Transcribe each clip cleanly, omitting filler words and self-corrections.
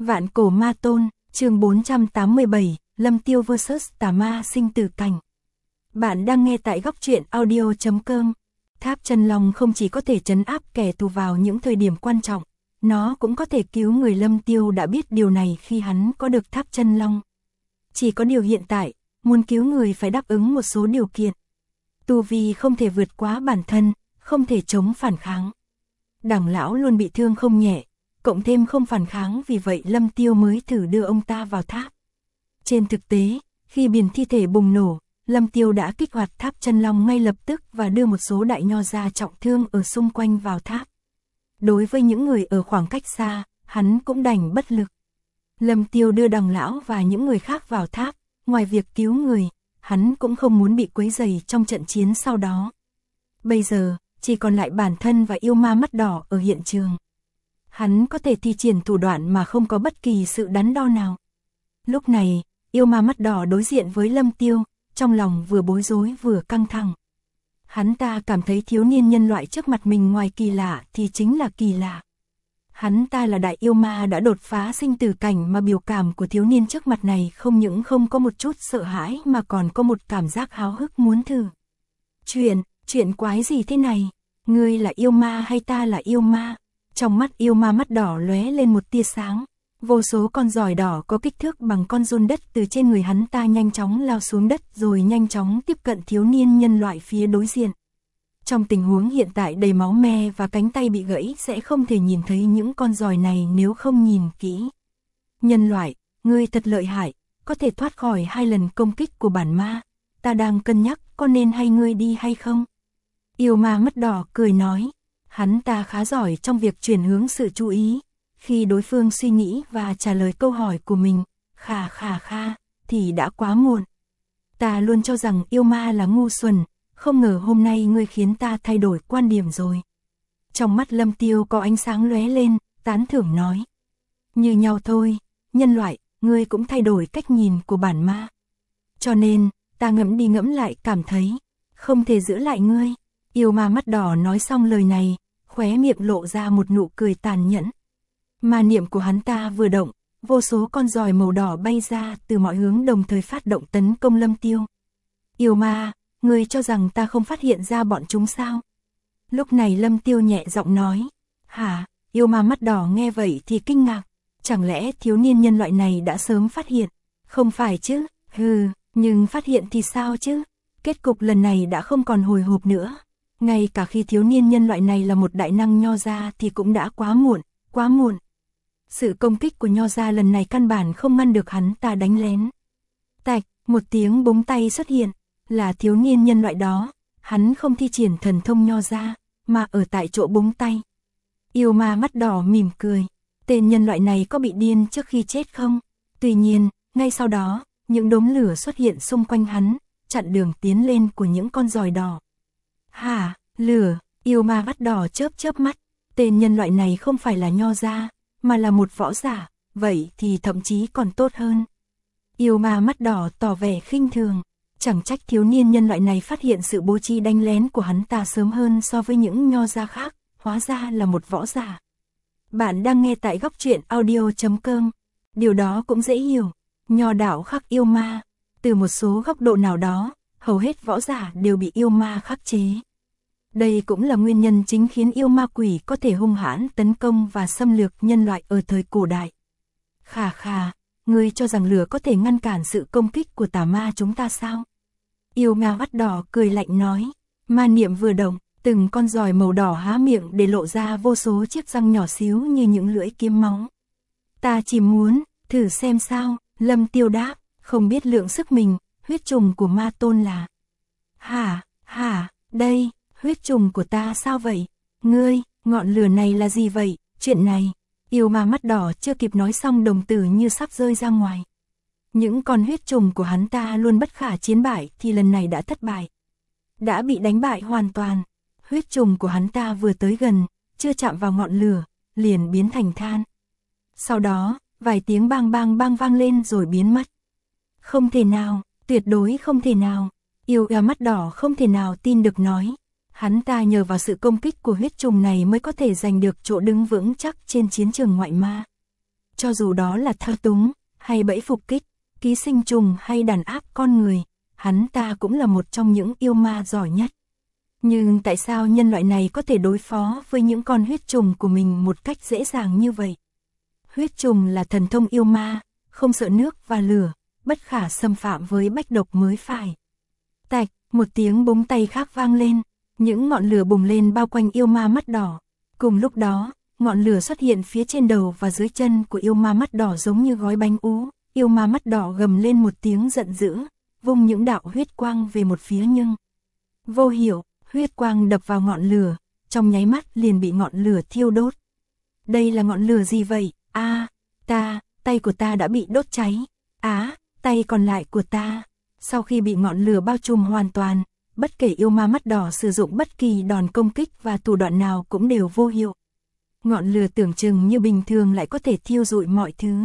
Vạn cổ ma tôn, chương 487, Lâm Tiêu vs Tà Ma sinh tử cảnh. Bạn đang nghe tại góc truyện audio.com. Tháp chân long không chỉ có thể trấn áp kẻ thù vào những thời điểm quan trọng, nó cũng có thể cứu người. Lâm Tiêu đã biết điều này khi hắn có được tháp chân long. Chỉ có điều hiện tại, muốn cứu người phải đáp ứng một số điều kiện. Tu vi không thể vượt quá bản thân, không thể chống phản kháng. Đảng lão luôn bị thương không nhẹ, cộng thêm không phản kháng, vì vậy Lâm Tiêu mới thử đưa ông ta vào tháp. Trên thực tế, khi biển thi thể bùng nổ, Lâm Tiêu đã kích hoạt tháp chân long ngay lập tức và đưa một số đại nho gia trọng thương ở xung quanh vào tháp. Đối với những người ở khoảng cách xa, hắn cũng đành bất lực. Lâm Tiêu đưa đằng lão và những người khác vào tháp, ngoài việc cứu người, hắn cũng không muốn bị quấy rầy trong trận chiến sau đó. Bây giờ, chỉ còn lại bản thân và yêu ma mắt đỏ ở hiện trường. Hắn có thể thi triển thủ đoạn mà không có bất kỳ sự đắn đo nào. Lúc này, yêu ma mắt đỏ đối diện với Lâm Tiêu, trong lòng vừa bối rối vừa căng thẳng. Hắn ta cảm thấy thiếu niên nhân loại trước mặt mình ngoài kỳ lạ thì chính là kỳ lạ. Hắn ta là đại yêu ma đã đột phá sinh tử cảnh, mà biểu cảm của thiếu niên trước mặt này không những không có một chút sợ hãi mà còn có một cảm giác háo hức muốn thử. Chuyện quái gì thế này? Ngươi là yêu ma hay ta là yêu ma? Trong mắt yêu ma mắt đỏ lóe lên một tia sáng. Vô số con giòi đỏ có kích thước bằng con giun đất từ trên người hắn ta nhanh chóng lao xuống đất rồi nhanh chóng tiếp cận thiếu niên nhân loại phía đối diện. Trong tình huống hiện tại đầy máu me và cánh tay bị gãy sẽ không thể nhìn thấy những con giòi này nếu không nhìn kỹ. Nhân loại, ngươi thật lợi hại, có thể thoát khỏi 2 lần công kích của bản ma. Ta đang cân nhắc có nên hay ngươi đi hay không? Yêu ma mắt đỏ cười nói. Hắn ta khá giỏi trong việc chuyển hướng sự chú ý. Khi đối phương suy nghĩ và trả lời câu hỏi của mình, kha, thì đã quá muộn. Ta luôn cho rằng yêu ma là ngu xuẩn, không ngờ hôm nay ngươi khiến ta thay đổi quan điểm rồi. Trong mắt Lâm Tiêu có ánh sáng lóe lên, tán thưởng nói. Như nhau thôi, nhân loại, ngươi cũng thay đổi cách nhìn của bản ma. Cho nên, ta ngẫm đi ngẫm lại cảm thấy, không thể giữ lại ngươi. Yêu ma mắt đỏ nói xong lời này, khóe miệng lộ ra một nụ cười tàn nhẫn. Ma niệm của hắn ta vừa động, vô số con giòi màu đỏ bay ra từ mọi hướng đồng thời phát động tấn công Lâm Tiêu. Yêu ma, ngươi cho rằng ta không phát hiện ra bọn chúng sao? Lúc này Lâm Tiêu nhẹ giọng nói. Hả? Yêu ma mắt đỏ nghe vậy thì kinh ngạc. Chẳng lẽ thiếu niên nhân loại này đã sớm phát hiện? Không phải chứ? Hừ, nhưng phát hiện thì sao chứ? Kết cục lần này đã không còn hồi hộp nữa. Ngay cả khi thiếu niên nhân loại này là một đại năng nho gia thì cũng đã quá muộn. Sự công kích của nho gia lần này căn bản không ngăn được hắn ta đánh lén. Tạch, một tiếng búng tay xuất hiện, là thiếu niên nhân loại đó. Hắn không thi triển thần thông nho gia, mà ở tại chỗ búng tay. Yêu ma mắt đỏ mỉm cười. Tên nhân loại này có bị điên trước khi chết không? Tuy nhiên, ngay sau đó, những đốm lửa xuất hiện xung quanh hắn, chặn đường tiến lên của những con giòi đỏ. Hả? Lửa? Yêu ma mắt đỏ chớp mắt. Tên nhân loại này không phải là nho gia, mà là một võ giả, vậy thì thậm chí còn tốt hơn. Yêu ma mắt đỏ tỏ vẻ khinh thường. Chẳng trách thiếu niên nhân loại này phát hiện sự bố trí đánh lén của hắn ta sớm hơn so với những nho gia khác, hóa ra là một võ giả. Bạn đang nghe tại góc truyện audio.com. Điều đó cũng dễ hiểu. Nho đạo khắc yêu ma. Từ một số góc độ nào đó, hầu hết võ giả đều bị yêu ma khắc chế. Đây cũng là nguyên nhân chính khiến yêu ma quỷ có thể hung hãn tấn công và xâm lược nhân loại ở thời cổ đại. Khà, ngươi cho rằng lửa có thể ngăn cản sự công kích của tà ma chúng ta sao? Yêu ma mắt đỏ cười lạnh nói. Ma niệm vừa động, từng con giòi màu đỏ há miệng để lộ ra vô số chiếc răng nhỏ xíu như những lưỡi kiếm máu. Ta chỉ muốn thử xem sao. Lâm Tiêu đáp, không biết lượng sức mình. Huyết trùng của ma tôn là... Hả, đây, huyết trùng của ta sao vậy? Ngươi, ngọn lửa này là gì vậy? Chuyện này, yêu ma mắt đỏ chưa kịp nói xong đồng tử như sắp rơi ra ngoài. Những con huyết trùng của hắn ta luôn bất khả chiến bại thì lần này đã thất bại. Đã bị đánh bại hoàn toàn. Huyết trùng của hắn ta vừa tới gần, chưa chạm vào ngọn lửa, liền biến thành than. Sau đó, vài tiếng bang vang lên rồi biến mất. Không thể nào, tuyệt đối không thể nào. Yêu ma mắt đỏ không thể nào tin được nói. Hắn ta nhờ vào sự công kích của huyết trùng này mới có thể giành được chỗ đứng vững chắc trên chiến trường ngoại ma. Cho dù đó là thao túng, hay bẫy phục kích, ký sinh trùng hay đàn áp con người, hắn ta cũng là một trong những yêu ma giỏi nhất. Nhưng tại sao nhân loại này có thể đối phó với những con huyết trùng của mình một cách dễ dàng như vậy? Huyết trùng là thần thông yêu ma, không sợ nước và lửa, bất khả xâm phạm với bách độc mới phải. Tạch, một tiếng búng tay khác vang lên, những ngọn lửa bùng lên bao quanh yêu ma mắt đỏ. Cùng lúc đó, ngọn lửa xuất hiện phía trên đầu và dưới chân của yêu ma mắt đỏ giống như gói bánh ú. Yêu ma mắt đỏ gầm lên một tiếng giận dữ, vung những đạo huyết quang về một phía nhưng vô hiệu, huyết quang đập vào ngọn lửa, trong nháy mắt liền bị ngọn lửa thiêu đốt. Đây là ngọn lửa gì vậy? Tay của ta đã bị đốt cháy. Tay còn lại của ta. Sau khi bị ngọn lửa bao trùm hoàn toàn, bất kể yêu ma mắt đỏ sử dụng bất kỳ đòn công kích và thủ đoạn nào cũng đều vô hiệu. Ngọn lửa tưởng chừng như bình thường lại có thể thiêu rụi mọi thứ.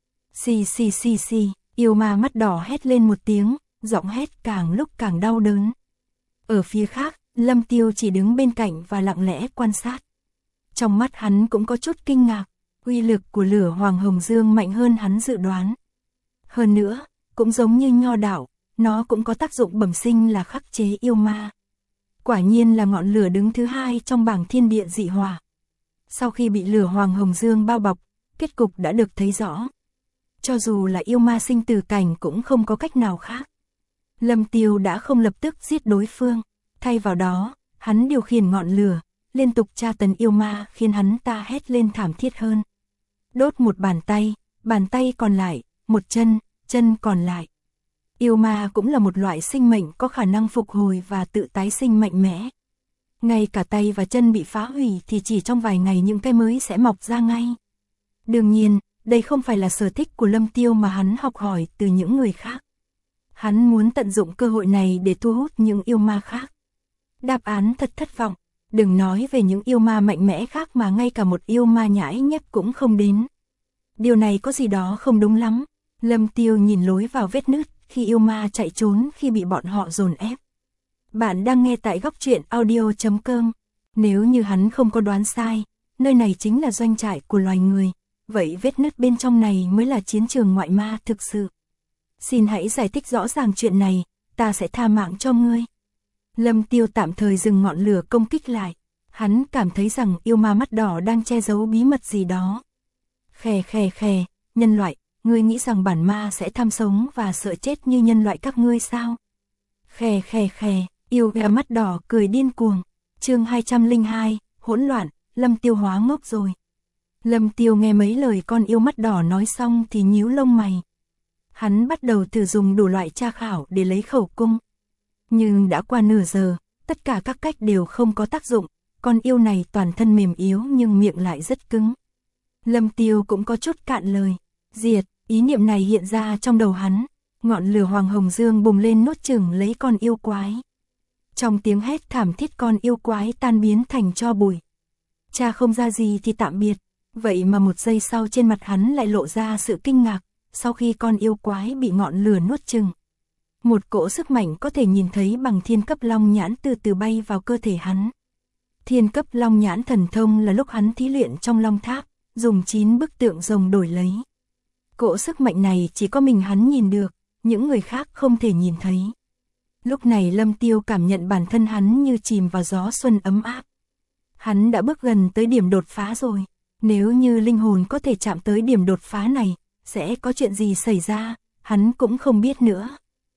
Xì, yêu ma mắt đỏ hét lên một tiếng, giọng hét càng lúc càng đau đớn. Ở phía khác, Lâm Tiêu chỉ đứng bên cạnh và lặng lẽ quan sát. Trong mắt hắn cũng có chút kinh ngạc, uy lực của lửa Hoàng Hồng Dương mạnh hơn hắn dự đoán. Hơn nữa, cũng giống như nho đạo, nó cũng có tác dụng bẩm sinh là khắc chế yêu ma. Quả nhiên là ngọn lửa đứng thứ hai trong bảng thiên địa dị hỏa. Sau khi bị lửa Hoàng Hồng Dương bao bọc, kết cục đã được thấy rõ. Cho dù là yêu ma sinh tử cảnh cũng không có cách nào khác. Lâm Tiêu đã không lập tức giết đối phương, thay vào đó, hắn điều khiển ngọn lửa, liên tục tra tấn yêu ma khiến hắn ta hét lên thảm thiết hơn. Đốt một bàn tay còn lại, một chân còn lại. Yêu ma cũng là một loại sinh mệnh có khả năng phục hồi và tự tái sinh mạnh mẽ. Ngay cả tay và chân bị phá hủy thì chỉ trong vài ngày những cái mới sẽ mọc ra ngay. Đương nhiên, đây không phải là sở thích của Lâm Tiêu mà hắn học hỏi từ những người khác. Hắn muốn tận dụng cơ hội này để thu hút những yêu ma khác. Đáp án thật thất vọng, đừng nói về những yêu ma mạnh mẽ khác mà ngay cả một yêu ma nhãi nhép cũng không đến. Điều này có gì đó không đúng lắm. Lâm Tiêu nhìn lối vào vết nứt khi yêu ma chạy trốn khi bị bọn họ dồn ép. Bạn đang nghe tại góc truyện audio.com. Nếu như hắn không có đoán sai, nơi này chính là doanh trại của loài người. Vậy vết nứt bên trong này mới là chiến trường ngoại ma thực sự. Xin hãy giải thích rõ ràng chuyện này, ta sẽ tha mạng cho ngươi. Lâm Tiêu tạm thời dừng ngọn lửa công kích lại. Hắn cảm thấy rằng yêu ma mắt đỏ đang che giấu bí mật gì đó. Khè, nhân loại, ngươi nghĩ rằng bản ma sẽ tham sống và sợ chết như nhân loại các ngươi sao? Khè, yêu ma mắt đỏ cười điên cuồng. Chương 202, hỗn loạn, Lâm Tiêu hóa ngốc rồi. Lâm Tiêu nghe mấy lời con yêu mắt đỏ nói xong thì nhíu lông mày. Hắn bắt đầu thử dùng đủ loại tra khảo để lấy khẩu cung. Nhưng đã qua nửa giờ, tất cả các cách đều không có tác dụng, con yêu này toàn thân mềm yếu nhưng miệng lại rất cứng. Lâm Tiêu cũng có chút cạn lời. Diệt, ý niệm này hiện ra trong đầu hắn, ngọn lửa Hoàng Hồng Dương bùng lên nuốt chửng lấy con yêu quái. Trong tiếng hét thảm thiết con yêu quái tan biến thành tro bụi. Cha không ra gì thì tạm biệt, vậy mà một giây sau trên mặt hắn lại lộ ra sự kinh ngạc, sau khi con yêu quái bị ngọn lửa nuốt chửng. Một cỗ sức mạnh có thể nhìn thấy bằng thiên cấp long nhãn từ từ bay vào cơ thể hắn. Thiên cấp long nhãn thần thông là lúc hắn thí luyện trong long tháp, dùng 9 bức tượng rồng đổi lấy. Cỗ sức mạnh này chỉ có mình hắn nhìn được, những người khác không thể nhìn thấy. Lúc này Lâm Tiêu cảm nhận bản thân hắn như chìm vào gió xuân ấm áp. Hắn đã bước gần tới điểm đột phá rồi, nếu như linh hồn có thể chạm tới điểm đột phá này, sẽ có chuyện gì xảy ra, hắn cũng không biết nữa.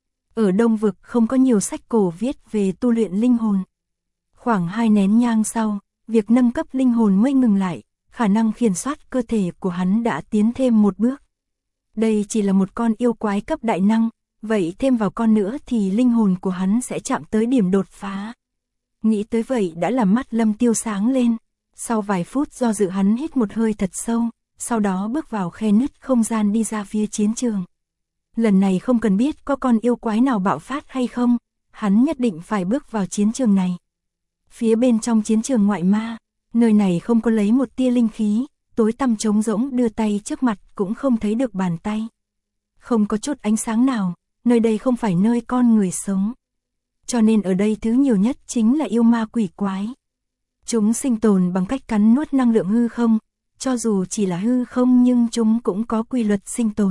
Ở Đông Vực không có nhiều sách cổ viết về tu luyện linh hồn. Khoảng 2 nén nhang sau, việc nâng cấp linh hồn mới ngừng lại, khả năng khiển soát cơ thể của hắn đã tiến thêm một bước. Đây chỉ là một con yêu quái cấp đại năng, vậy thêm vào con nữa thì linh hồn của hắn sẽ chạm tới điểm đột phá. Nghĩ tới vậy đã làm mắt Lâm Tiêu sáng lên. Sau vài phút do dự hắn hít một hơi thật sâu, sau đó bước vào khe nứt không gian đi ra phía chiến trường. Lần này không cần biết có con yêu quái nào bạo phát hay không, hắn nhất định phải bước vào chiến trường này. Phía bên trong chiến trường ngoại ma, nơi này không có lấy một tia linh khí, tối tăm trống rỗng, đưa tay trước mặt cũng không thấy được bàn tay. Không có chút ánh sáng nào, nơi đây không phải nơi con người sống. Cho nên ở đây thứ nhiều nhất chính là yêu ma quỷ quái. Chúng sinh tồn bằng cách cắn nuốt năng lượng hư không, cho dù chỉ là hư không nhưng chúng cũng có quy luật sinh tồn.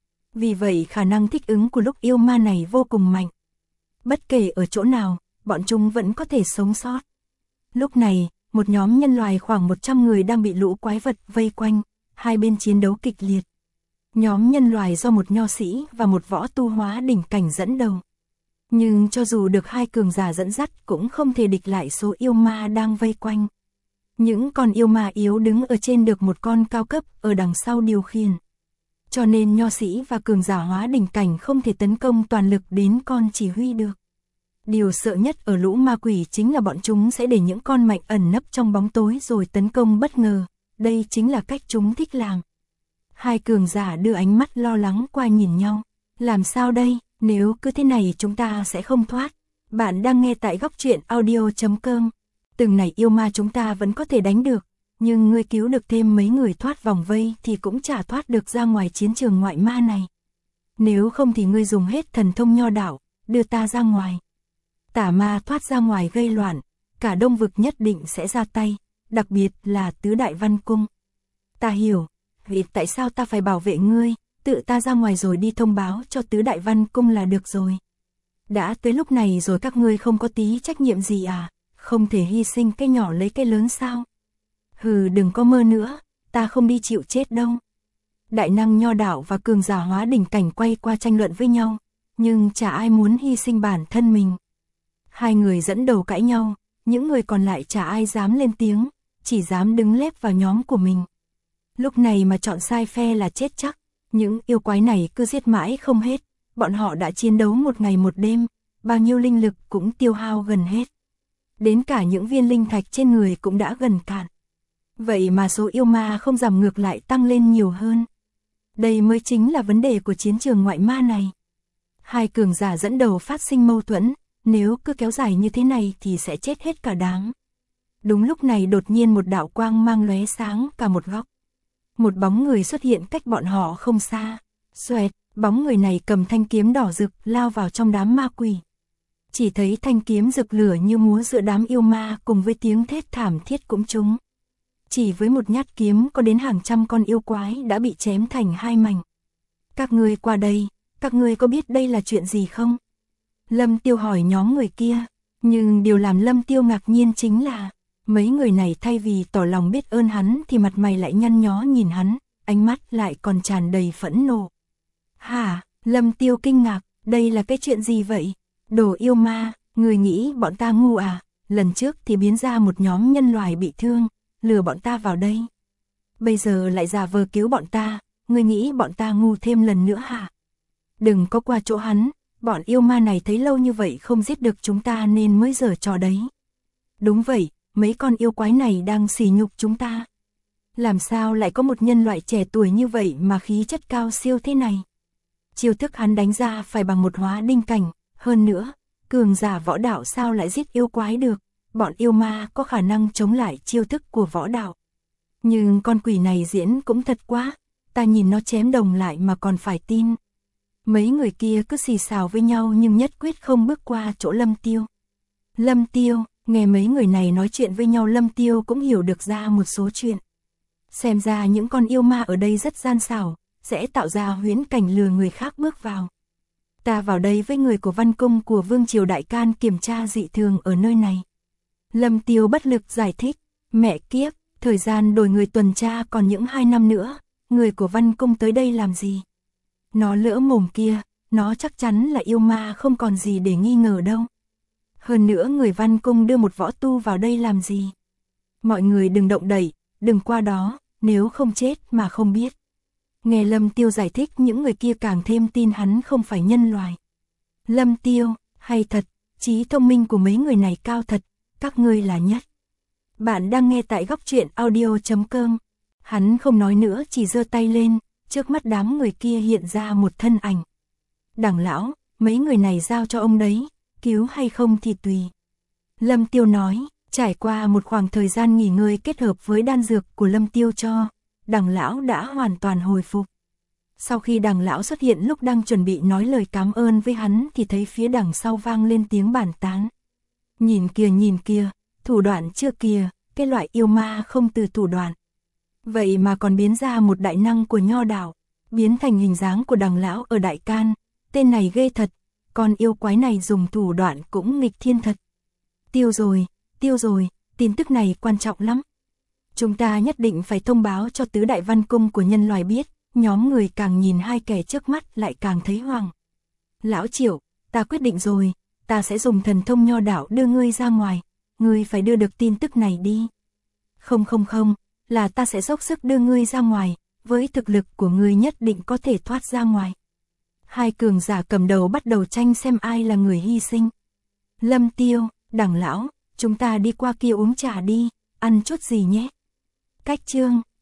Vì vậy khả năng thích ứng của lúc yêu ma này vô cùng mạnh. Bất kể ở chỗ nào, bọn chúng vẫn có thể sống sót. Lúc này, một nhóm nhân loại khoảng 100 người đang bị lũ quái vật vây quanh, hai bên chiến đấu kịch liệt. Nhóm nhân loại do một nho sĩ và một võ tu hóa đỉnh cảnh dẫn đầu. Nhưng cho dù được hai cường giả dẫn dắt cũng không thể địch lại số yêu ma đang vây quanh. Những con yêu ma yếu đứng ở trên được một con cao cấp ở đằng sau điều khiển. Cho nên nho sĩ và cường giả hóa đỉnh cảnh không thể tấn công toàn lực đến con chỉ huy được. Điều sợ nhất ở lũ ma quỷ chính là bọn chúng sẽ để những con mạnh ẩn nấp trong bóng tối rồi tấn công bất ngờ. Đây chính là cách chúng thích làm. Hai cường giả đưa ánh mắt lo lắng qua nhìn nhau. Làm sao đây, nếu cứ thế này chúng ta sẽ không thoát. Bạn đang nghe tại góc truyện audio.com. Từng này yêu ma chúng ta vẫn có thể đánh được. Nhưng ngươi cứu được thêm mấy người thoát vòng vây thì cũng chả thoát được ra ngoài chiến trường ngoại ma này. Nếu không thì ngươi dùng hết thần thông nho đạo, đưa ta ra ngoài. Tà ma thoát ra ngoài gây loạn, cả Đông Vực nhất định sẽ ra tay, đặc biệt là Tứ Đại Văn Cung. Ta hiểu, vì tại sao ta phải bảo vệ ngươi, tự ta ra ngoài rồi đi thông báo cho Tứ Đại Văn Cung là được rồi. Đã tới lúc này rồi các ngươi không có tí trách nhiệm gì à, không thể hy sinh cái nhỏ lấy cái lớn sao? Hừ, đừng có mơ nữa, ta không đi chịu chết đâu. Đại năng nho đạo và cường giả hóa đỉnh cảnh quay qua tranh luận với nhau, nhưng chả ai muốn hy sinh bản thân mình. Hai người dẫn đầu cãi nhau, những người còn lại chả ai dám lên tiếng, chỉ dám đứng lép vào nhóm của mình. Lúc này mà chọn sai phe là chết chắc, những yêu quái này cứ giết mãi không hết, bọn họ đã chiến đấu một ngày một đêm, bao nhiêu linh lực cũng tiêu hao gần hết. Đến cả những viên linh thạch trên người cũng đã gần cạn. Vậy mà số yêu ma không giảm ngược lại tăng lên nhiều hơn. Đây mới chính là vấn đề của chiến trường ngoại ma này. Hai cường giả dẫn đầu phát sinh mâu thuẫn, nếu cứ kéo dài như thế này thì sẽ chết hết cả đám. Đúng lúc này đột nhiên một đạo quang mang lóe sáng cả một góc. Một bóng người xuất hiện cách bọn họ không xa. Xoẹt, bóng người này cầm thanh kiếm đỏ rực lao vào trong đám ma quỷ. Chỉ thấy thanh kiếm rực lửa như múa giữa đám yêu ma cùng với tiếng thét thảm thiết cũng trúng. Chỉ với một nhát kiếm có đến hàng trăm con yêu quái đã bị chém thành hai mảnh. Các ngươi qua đây, các ngươi có biết đây là chuyện gì không? Lâm Tiêu hỏi nhóm người kia, nhưng điều làm Lâm Tiêu ngạc nhiên chính là mấy người này thay vì tỏ lòng biết ơn hắn thì mặt mày lại nhăn nhó nhìn hắn, ánh mắt lại còn tràn đầy phẫn nộ. Hả? Lâm Tiêu kinh ngạc, đây là cái chuyện gì vậy? Đồ yêu ma, người nghĩ bọn ta ngu à? Lần trước thì biến ra một nhóm nhân loại bị thương, lừa bọn ta vào đây. Bây giờ lại giả vờ cứu bọn ta, người nghĩ bọn ta ngu thêm lần nữa hả? Đừng có qua chỗ hắn, bọn yêu ma này thấy lâu như vậy không giết được chúng ta nên mới giở trò đấy. Đúng vậy, mấy con yêu quái này đang sỉ nhục chúng ta. Làm sao lại có một nhân loại trẻ tuổi như vậy mà khí chất cao siêu thế này? Chiêu thức hắn đánh ra phải bằng một hóa đinh cảnh, hơn nữa, cường giả võ đạo sao lại giết yêu quái được? Bọn yêu ma có khả năng chống lại chiêu thức của võ đạo. Nhưng con quỷ này diễn cũng thật quá, ta nhìn nó chém đồng lại mà còn phải tin. Mấy người kia cứ xì xào với nhau nhưng nhất quyết không bước qua chỗ Lâm Tiêu. Lâm Tiêu, nghe mấy người này nói chuyện với nhau Lâm Tiêu cũng hiểu được ra một số chuyện. Xem ra những con yêu ma ở đây rất gian xảo, sẽ tạo ra huyễn cảnh lừa người khác bước vào. Ta vào đây với người của văn cung của Vương Triều Đại Can kiểm tra dị thường ở nơi này. Lâm Tiêu bất lực giải thích, mẹ kiếp, thời gian đổi người tuần tra còn những 2 năm nữa, người của văn cung tới đây làm gì? Nó lỡ mồm kia, nó chắc chắn là yêu ma không còn gì để nghi ngờ đâu. Hơn nữa người văn cung đưa một võ tu vào đây làm gì? Mọi người đừng động đậy, đừng qua đó, nếu không chết mà không biết. Nghe Lâm Tiêu giải thích những người kia càng thêm tin hắn không phải nhân loại. Lâm Tiêu, hay thật, trí thông minh của mấy người này cao thật, các ngươi là nhất. Bạn đang nghe tại góc truyện audio.com. Hắn không nói nữa chỉ giơ tay lên, trước mắt đám người kia hiện ra một thân ảnh. Đằng lão, mấy người này giao cho ông đấy, cứu hay không thì tùy. Lâm Tiêu nói, trải qua một khoảng thời gian nghỉ ngơi kết hợp với đan dược của Lâm Tiêu cho, đằng lão đã hoàn toàn hồi phục. Sau khi đằng lão xuất hiện lúc đang chuẩn bị nói lời cảm ơn với hắn thì thấy phía đằng sau vang lên tiếng bàn tán. Nhìn kìa, thủ đoạn chưa kìa, cái loại yêu ma không từ thủ đoạn. Vậy mà còn biến ra một đại năng của nho đạo, biến thành hình dáng của Đằng lão ở Đại Can, tên này ghê thật, con yêu quái này dùng thủ đoạn cũng nghịch thiên thật. Tiêu rồi, tin tức này quan trọng lắm. Chúng ta nhất định phải thông báo cho tứ đại văn cung của nhân loại biết, nhóm người càng nhìn hai kẻ trước mắt lại càng thấy hoảng. Lão Triệu, ta quyết định rồi, ta sẽ dùng thần thông nho đạo đưa ngươi ra ngoài, ngươi phải đưa được tin tức này đi. Không, là ta sẽ dốc sức đưa ngươi ra ngoài, với thực lực của ngươi nhất định có thể thoát ra ngoài. Hai cường giả cầm đầu bắt đầu tranh xem ai là người hy sinh. Lâm Tiêu, Đằng lão, chúng ta đi qua kia uống trà đi, ăn chút gì nhé. Cách chương